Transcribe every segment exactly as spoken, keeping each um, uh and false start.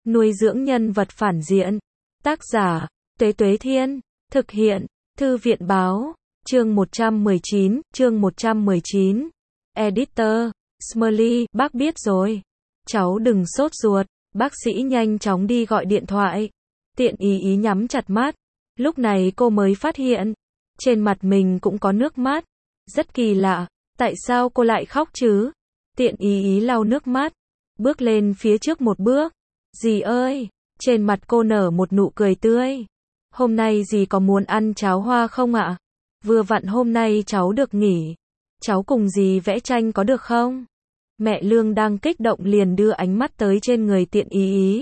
Nuôi dưỡng nhân vật phản diện. Tác giả, Tuế Tuế Thiên. Thực hiện, Thư viện Báo. Chương một trăm mười chín, chương một trăm mười chín. Editor, Smiley, bác biết rồi. Cháu đừng sốt ruột, bác sĩ nhanh chóng đi gọi điện thoại. Tiện ý ý nhắm chặt mắt. Lúc này cô mới phát hiện, trên mặt mình cũng có nước mắt. Rất kỳ lạ, tại sao cô lại khóc chứ? Tiện ý ý lau nước mắt, bước lên phía trước một bước. Dì ơi, trên mặt cô nở một nụ cười tươi. Hôm nay dì có muốn ăn cháo hoa không ạ? Vừa vặn hôm nay cháu được nghỉ. Cháu cùng dì vẽ tranh có được không? Mẹ Lương đang kích động liền đưa ánh mắt tới trên người tiện ý ý.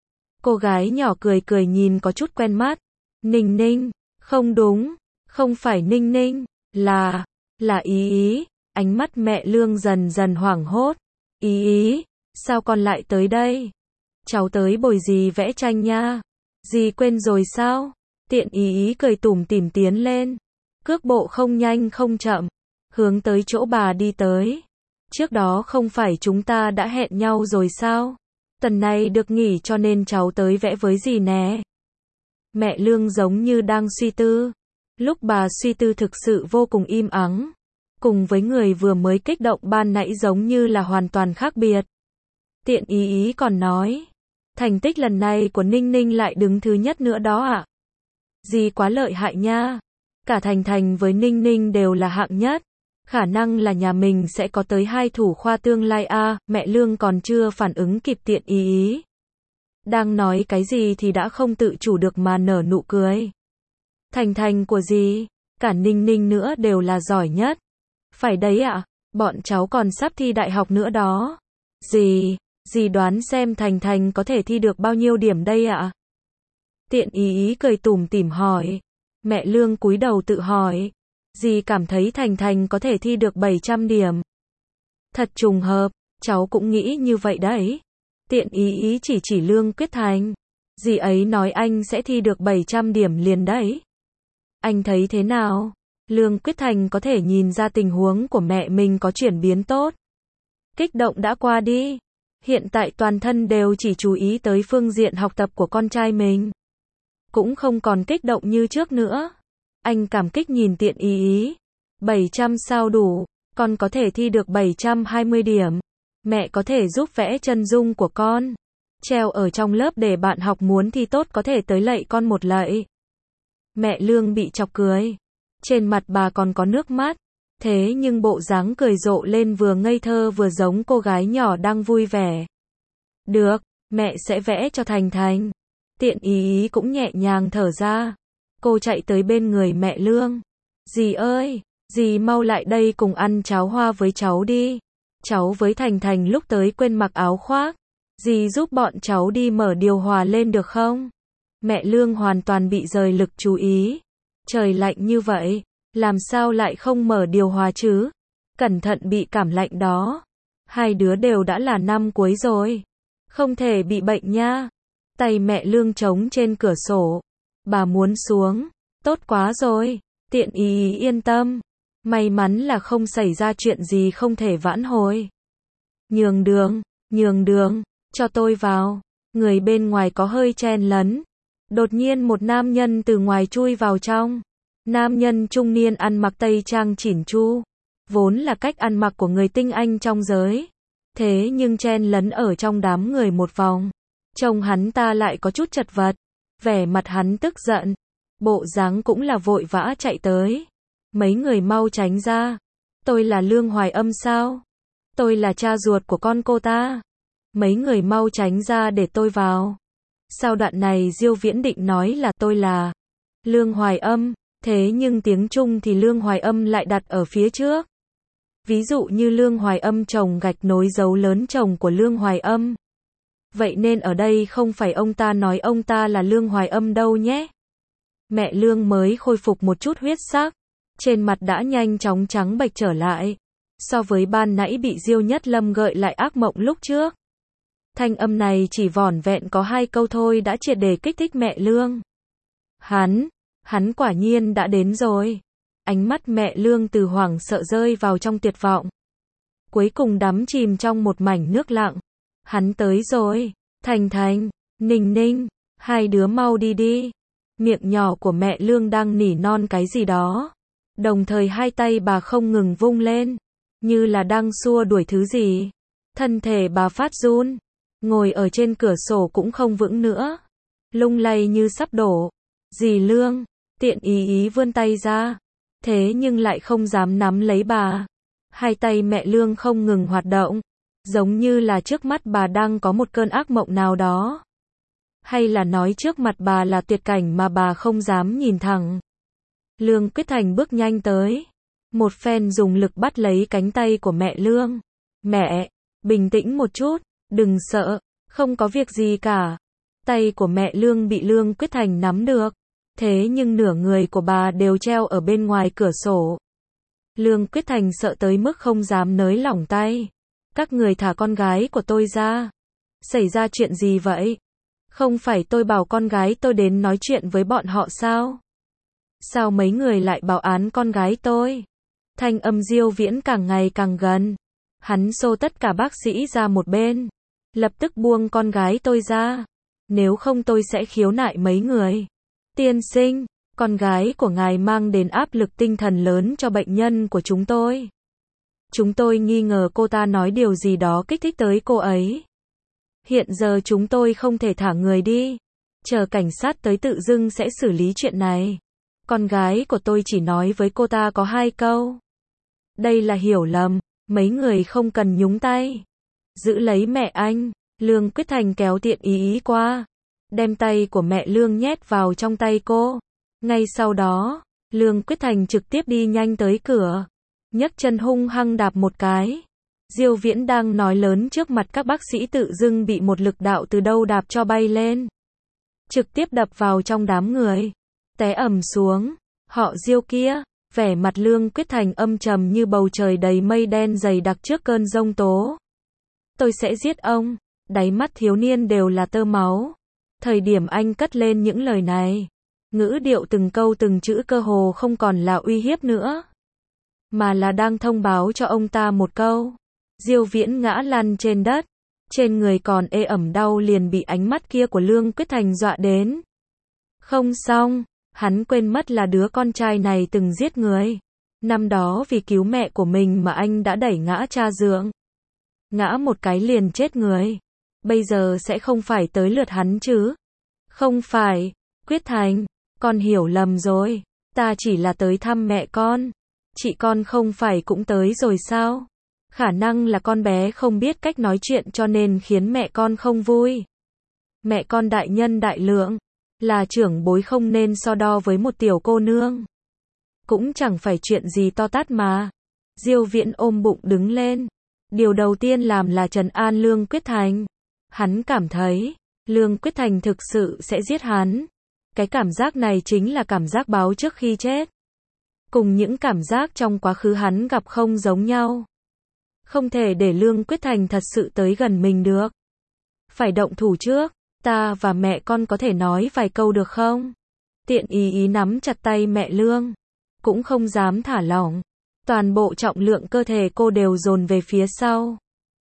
Cô gái nhỏ cười cười nhìn có chút quen mắt. Ninh Ninh, không đúng, không phải Ninh Ninh, là, là ý ý. Ánh mắt mẹ Lương dần dần hoảng hốt. Ý ý, sao con lại tới đây? Cháu tới bồi dì vẽ tranh nha. Dì quên rồi sao? Tiện ý ý cười tủm tỉm tiến lên. Cước bộ không nhanh không chậm, hướng tới chỗ bà đi tới. Trước đó không phải chúng ta đã hẹn nhau rồi sao? Tuần này được nghỉ cho nên cháu tới vẽ với dì nè. Mẹ Lương giống như đang suy tư. Lúc bà suy tư thực sự vô cùng im ắng. Cùng với người vừa mới kích động ban nãy giống như là hoàn toàn khác biệt. Tiện ý ý còn nói, thành tích lần này của Ninh Ninh lại đứng thứ nhất nữa đó ạ. À? Dì quá lợi hại nha. Cả Thành Thành với Ninh Ninh đều là hạng nhất. Khả năng là nhà mình sẽ có tới hai thủ khoa tương lai a. À, mẹ Lương còn chưa phản ứng kịp tiện ý ý. Đang nói cái gì thì đã không tự chủ được mà nở nụ cười. Thành Thành của dì, cả Ninh Ninh nữa đều là giỏi nhất. Phải đấy ạ, à, bọn cháu còn sắp thi đại học nữa đó. Dì, dì đoán xem Thành Thành có thể thi được bao nhiêu điểm đây ạ? À? Tiện ý ý cười tủm tỉm hỏi. Mẹ Lương cúi đầu tự hỏi. Dì cảm thấy Thành Thành có thể thi được bảy trăm điểm. Thật trùng hợp, cháu cũng nghĩ như vậy đấy. Tiện ý ý chỉ chỉ Lương Quyết Thành. Dì ấy nói anh sẽ thi được bảy trăm điểm liền đấy. Anh thấy thế nào? Lương Quyết Thành có thể nhìn ra tình huống của mẹ mình có chuyển biến tốt. Kích động đã qua đi. Hiện tại toàn thân đều chỉ chú ý tới phương diện học tập của con trai mình. Cũng không còn kích động như trước nữa. Anh cảm kích nhìn tiện ý ý. bảy trăm sao đủ, con có thể thi được bảy trăm hai mươi điểm. Mẹ có thể giúp vẽ chân dung của con. Treo ở trong lớp để bạn học muốn thi tốt có thể tới lạy con một lạy. Mẹ Lương bị chọc cười. Trên mặt bà còn có nước mắt. Thế nhưng bộ dáng cười rộ lên vừa ngây thơ vừa giống cô gái nhỏ đang vui vẻ. Được, mẹ sẽ vẽ cho Thành Thành. Tiện ý ý cũng nhẹ nhàng thở ra. Cô chạy tới bên người mẹ Lương. Dì ơi, dì mau lại đây cùng ăn cháo hoa với cháu đi. Cháu với Thành Thành lúc tới quên mặc áo khoác. Dì giúp bọn cháu đi mở điều hòa lên được không? Mẹ Lương hoàn toàn bị rời lực chú ý. Trời lạnh như vậy, làm sao lại không mở điều hòa chứ? Cẩn thận bị cảm lạnh đó. Hai đứa đều đã là năm cuối rồi. Không thể bị bệnh nha. Tay mẹ Lương trống trên cửa sổ. Bà muốn xuống. Tốt quá rồi. Tiện ý ý yên tâm. May mắn là không xảy ra chuyện gì không thể vãn hồi. Nhường đường, nhường đường, cho tôi vào. Người bên ngoài có hơi chen lấn. Đột nhiên một nam nhân từ ngoài chui vào trong. Nam nhân trung niên ăn mặc tây trang chỉn chu. Vốn là cách ăn mặc của người tinh anh trong giới. Thế nhưng chen lấn ở trong đám người một vòng. Trông hắn ta lại có chút chật vật. Vẻ mặt hắn tức giận. Bộ dáng cũng là vội vã chạy tới. Mấy người mau tránh ra. Tôi là Lương Hoài Âm sao? Tôi là cha ruột của con cô ta. Mấy người mau tránh ra để tôi vào. Sau đoạn này Diêu Viễn định nói là tôi là Lương Hoài Âm. Thế nhưng tiếng Trung thì Lương Hoài Âm lại đặt ở phía trước. Ví dụ như Lương Hoài Âm chồng gạch nối dấu lớn chồng của Lương Hoài Âm. Vậy nên ở đây không phải ông ta nói ông ta là Lương Hoài Âm đâu nhé. Mẹ Lương mới khôi phục một chút huyết sắc. Trên mặt đã nhanh chóng trắng bệch trở lại. So với ban nãy bị Diêu Nhất Lâm gợi lại ác mộng lúc trước. Thanh âm này chỉ vỏn vẹn có hai câu thôi đã triệt để kích thích mẹ Lương. Hắn, hắn quả nhiên đã đến rồi. Ánh mắt mẹ Lương từ hoảng sợ rơi vào trong tuyệt vọng. Cuối cùng đắm chìm trong một mảnh nước lặng. Hắn tới rồi. Thành Thành, Ninh Ninh, hai đứa mau đi đi. Miệng nhỏ của mẹ Lương đang nỉ non cái gì đó. Đồng thời hai tay bà không ngừng vung lên, như là đang xua đuổi thứ gì. Thân thể bà phát run, ngồi ở trên cửa sổ cũng không vững nữa, lung lay như sắp đổ. Dì Lương, Tiện ý ý vươn tay ra, thế nhưng lại không dám nắm lấy bà. Hai tay mẹ Lương không ngừng hoạt động, giống như là trước mắt bà đang có một cơn ác mộng nào đó. Hay là nói trước mặt bà là tuyệt cảnh mà bà không dám nhìn thẳng. Lương Quyết Thành bước nhanh tới, một phen dùng lực bắt lấy cánh tay của mẹ Lương. Mẹ, bình tĩnh một chút, đừng sợ, không có việc gì cả. Tay của mẹ Lương bị Lương Quyết Thành nắm được, thế nhưng nửa người của bà đều treo ở bên ngoài cửa sổ. Lương Quyết Thành sợ tới mức không dám nới lỏng tay. Các người thả con gái của tôi ra. Xảy ra chuyện gì vậy? Không phải tôi bảo con gái tôi đến nói chuyện với bọn họ sao? Sao mấy người lại báo án con gái tôi? Thanh âm Diêu Viễn càng ngày càng gần. Hắn xô tất cả bác sĩ ra một bên. Lập tức buông con gái tôi ra. Nếu không tôi sẽ khiếu nại mấy người. Tiên sinh, con gái của ngài mang đến áp lực tinh thần lớn cho bệnh nhân của chúng tôi. Chúng tôi nghi ngờ cô ta nói điều gì đó kích thích tới cô ấy. Hiện giờ chúng tôi không thể thả người đi. Chờ cảnh sát tới tự dưng sẽ xử lý chuyện này. Con gái của tôi chỉ nói với cô ta có hai câu. Đây là hiểu lầm, mấy người không cần nhúng tay. Giữ lấy mẹ anh. Lương Quyết Thành kéo Tiện ý ý qua, đem tay của mẹ Lương nhét vào trong tay cô. Ngay sau đó, Lương Quyết Thành trực tiếp đi nhanh tới cửa, nhấc chân hung hăng đạp một cái. Diêu Viễn đang nói lớn trước mặt các bác sĩ tự dưng bị một lực đạo từ đâu đạp cho bay lên, trực tiếp đập vào trong đám người, té ầm xuống. Họ Diêu kia, vẻ mặt Lương Quyết Thành âm trầm như bầu trời đầy mây đen dày đặc trước cơn giông tố. Tôi sẽ giết ông. Đáy mắt thiếu niên đều là tơ máu. Thời điểm anh cất lên những lời này, ngữ điệu từng câu từng chữ cơ hồ không còn là uy hiếp nữa, mà là đang thông báo cho ông ta một câu. Diêu Viễn ngã lăn trên đất, trên người còn ê ẩm đau liền bị ánh mắt kia của Lương Quyết Thành dọa đến. Không xong, hắn quên mất là đứa con trai này từng giết người. Năm đó vì cứu mẹ của mình mà anh đã đẩy ngã cha dượng. Ngã một cái liền chết người. Bây giờ sẽ không phải tới lượt hắn chứ? Không phải, Quyết Thành, con hiểu lầm rồi. Ta chỉ là tới thăm mẹ con. Chị con không phải cũng tới rồi sao? Khả năng là con bé không biết cách nói chuyện cho nên khiến mẹ con không vui. Mẹ con đại nhân đại lượng, là trưởng bối không nên so đo với một tiểu cô nương. Cũng chẳng phải chuyện gì to tát mà. Diêu Viễn ôm bụng đứng lên. Điều đầu tiên làm là trấn an Lương Quyết Thành. Hắn cảm thấy, Lương Quyết Thành thực sự sẽ giết hắn. Cái cảm giác này chính là cảm giác báo trước khi chết. Cùng những cảm giác trong quá khứ hắn gặp không giống nhau. Không thể để Lương Quyết Thành thật sự tới gần mình được. Phải động thủ trước, ta và mẹ con có thể nói vài câu được không? Tiện ý ý nắm chặt tay mẹ Lương, cũng không dám thả lỏng. Toàn bộ trọng lượng cơ thể cô đều dồn về phía sau.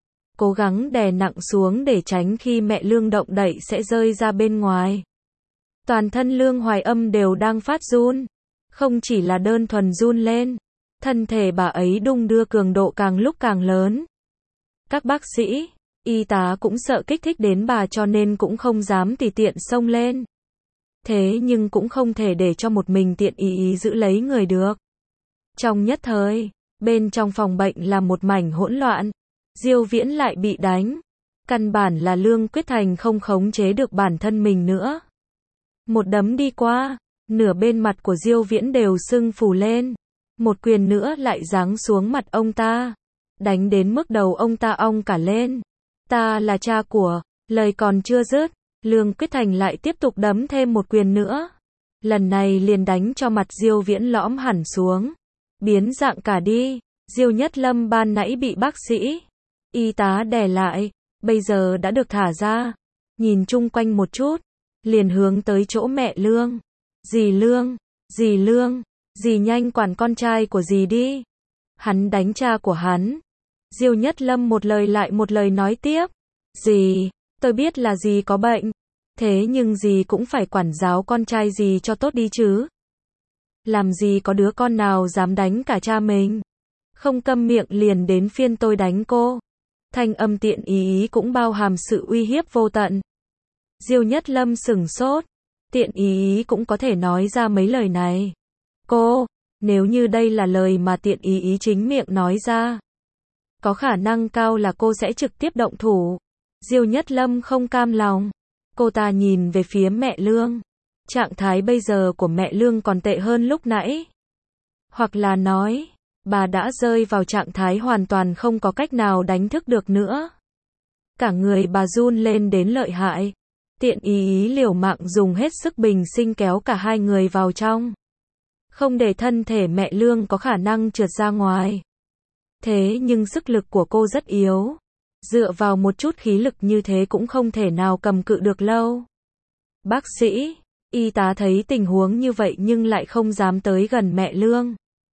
Cố gắng đè nặng xuống để tránh khi mẹ Lương động đậy sẽ rơi ra bên ngoài. Toàn thân Lương Hoài Âm đều đang phát run. Không chỉ là đơn thuần run lên, thân thể bà ấy đung đưa cường độ càng lúc càng lớn. Các bác sĩ, y tá cũng sợ kích thích đến bà cho nên cũng không dám tùy tiện xông lên. Thế nhưng cũng không thể để cho một mình Tiện ý ý giữ lấy người được. Trong nhất thời, bên trong phòng bệnh là một mảnh hỗn loạn. Diêu Viễn lại bị đánh. Căn bản là Lương Quyết Thành không khống chế được bản thân mình nữa. Một đấm đi qua, nửa bên mặt của Diêu Viễn đều sưng phù lên. Một quyền nữa lại giáng xuống mặt ông ta. Đánh đến mức đầu ông ta ong cả lên. Ta là cha của, lời còn chưa dứt, Lương Quyết Thành lại tiếp tục đấm thêm một quyền nữa. Lần này liền đánh cho mặt Diêu Viễn lõm hẳn xuống. Biến dạng cả đi. Diêu Nhất Lâm ban nãy bị bác sĩ, y tá đè lại, bây giờ đã được thả ra. Nhìn chung quanh một chút, liền hướng tới chỗ mẹ Lương. Dì Lương, dì Lương, dì nhanh quản con trai của dì đi. Hắn đánh cha của hắn. Diêu Nhất Lâm một lời lại một lời nói tiếp. Dì, tôi biết là dì có bệnh. Thế nhưng gì cũng phải quản giáo con trai gì cho tốt đi chứ. Làm gì có đứa con nào dám đánh cả cha mình. Không câm miệng liền đến phiên tôi đánh cô. Thanh âm Tiện Ý Ý cũng bao hàm sự uy hiếp vô tận. Diêu Nhất Lâm sửng sốt. Tiện Ý Ý cũng có thể nói ra mấy lời này. Cô, nếu như đây là lời mà Tiện Ý Ý chính miệng nói ra, có khả năng cao là cô sẽ trực tiếp động thủ. Diêu Nhất Lâm không cam lòng. Cô ta nhìn về phía mẹ Lương. Trạng thái bây giờ của mẹ Lương còn tệ hơn lúc nãy. Hoặc là nói, bà đã rơi vào trạng thái hoàn toàn không có cách nào đánh thức được nữa. Cả người bà run lên đến lợi hại. Tiện Ý Ý liều mạng dùng hết sức bình sinh kéo cả hai người vào trong. Không để thân thể mẹ Lương có khả năng trượt ra ngoài. Thế nhưng sức lực của cô rất yếu. Dựa vào một chút khí lực như thế cũng không thể nào cầm cự được lâu. Bác sĩ, y tá thấy tình huống như vậy nhưng lại không dám tới gần mẹ Lương.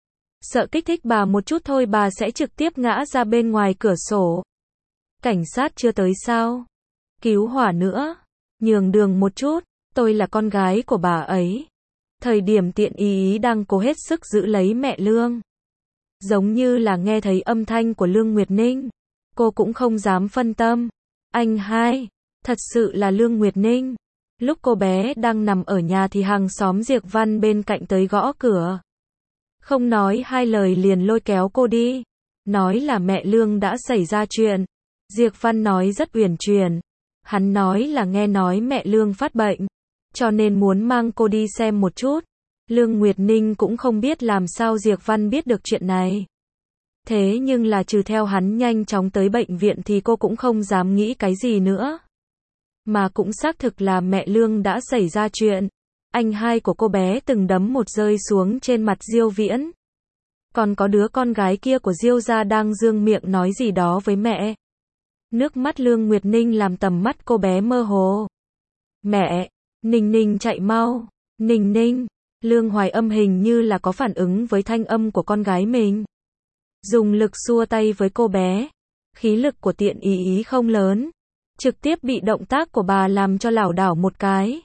Sợ kích thích bà một chút thôi bà sẽ trực tiếp ngã ra bên ngoài cửa sổ. Cảnh sát chưa tới sao? Cứu hỏa nữa. Nhường đường một chút, tôi là con gái của bà ấy. Thời điểm Tiện Ý Ý đang cố hết sức giữ lấy mẹ Lương. Giống như là nghe thấy âm thanh của Lương Nguyệt Ninh. Cô cũng không dám phân tâm. Anh hai, thật sự là Lương Nguyệt Ninh. Lúc cô bé đang nằm ở nhà thì hàng xóm Diệp Văn bên cạnh tới gõ cửa. Không nói hai lời liền lôi kéo cô đi. Nói là mẹ Lương đã xảy ra chuyện. Diệp Văn nói rất uyển chuyển. Hắn nói là nghe nói mẹ Lương phát bệnh. Cho nên muốn mang cô đi xem một chút. Lương Nguyệt Ninh cũng không biết làm sao Diệp Văn biết được chuyện này. Thế nhưng là trừ theo hắn nhanh chóng tới bệnh viện thì cô cũng không dám nghĩ cái gì nữa. Mà cũng xác thực là mẹ Lương đã xảy ra chuyện. Anh hai của cô bé từng đấm một rơi xuống trên mặt Diêu Viễn. Còn có đứa con gái kia của Diêu gia đang dương miệng nói gì đó với mẹ. Nước mắt Lương Nguyệt Ninh làm tầm mắt cô bé mơ hồ. Mẹ, Ninh Ninh chạy mau. Ninh Ninh, Lương Hoài Âm hình như là có phản ứng với thanh âm của con gái mình. Dùng lực xua tay với cô bé. Khí lực của Tiện Ý Ý không lớn. Trực tiếp bị động tác của bà làm cho lảo đảo một cái.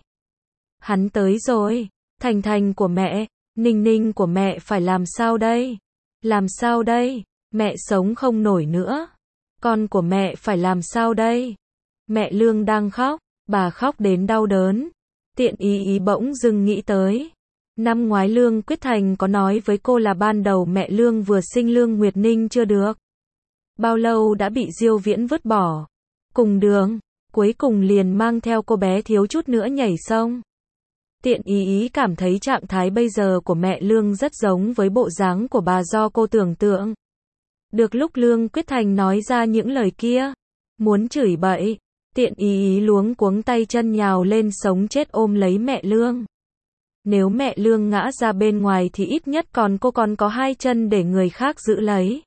Hắn tới rồi. Thành Thành của mẹ, Ninh Ninh của mẹ phải làm sao đây? Làm sao đây? Mẹ sống không nổi nữa. Con của mẹ phải làm sao đây? Mẹ Lương đang khóc. Bà khóc đến đau đớn. Tiện Ý Ý bỗng dưng nghĩ tới. Năm ngoái Lương Quyết Thành có nói với cô là ban đầu mẹ Lương vừa sinh Lương Nguyệt Ninh chưa được. Bao lâu đã bị Diêu Viễn vứt bỏ. Cùng đường, cuối cùng liền mang theo cô bé thiếu chút nữa nhảy sông. Tiện Ý Ý cảm thấy trạng thái bây giờ của mẹ Lương rất giống với bộ dáng của bà do cô tưởng tượng. Được lúc Lương Quyết Thành nói ra những lời kia, muốn chửi bậy, Tiện Ý Ý luống cuống tay chân nhào lên sống chết ôm lấy mẹ Lương. Nếu mẹ Lương ngã ra bên ngoài thì ít nhất còn cô còn có hai chân để người khác giữ lấy.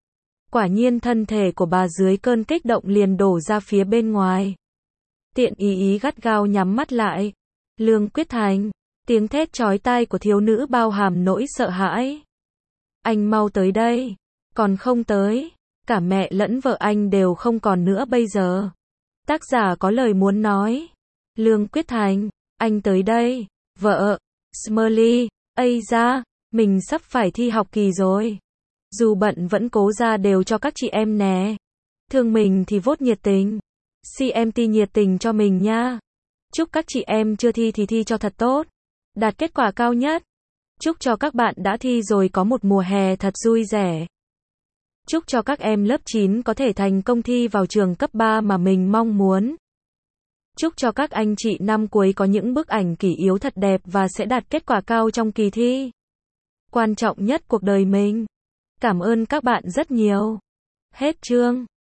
Quả nhiên thân thể của bà dưới cơn kích động liền đổ ra phía bên ngoài. Tiện Ý Ý gắt gao nhắm mắt lại. Lương Quyết Thành, tiếng thét chói tai của thiếu nữ bao hàm nỗi sợ hãi. Anh mau tới đây. Còn không tới. Cả mẹ lẫn vợ anh đều không còn nữa bây giờ. Tác giả có lời muốn nói. Lương Quyết Thành, anh tới đây. Vợ, Smiley, ây da, mình sắp phải thi học kỳ rồi. Dù bận vẫn cố ra đều cho các chị em nè. Thương mình thì vote nhiệt tình. xê em tê nhiệt tình cho mình nha. Chúc các chị em chưa thi thì thi cho thật tốt. Đạt kết quả cao nhất. Chúc cho các bạn đã thi rồi có một mùa hè thật vui vẻ. Chúc cho các em lớp chín có thể thành công thi vào trường cấp ba mà mình mong muốn. Chúc cho các anh chị năm cuối có những bức ảnh kỷ yếu thật đẹp và sẽ đạt kết quả cao trong kỳ thi quan trọng nhất cuộc đời mình. Cảm ơn các bạn rất nhiều. Hết chương.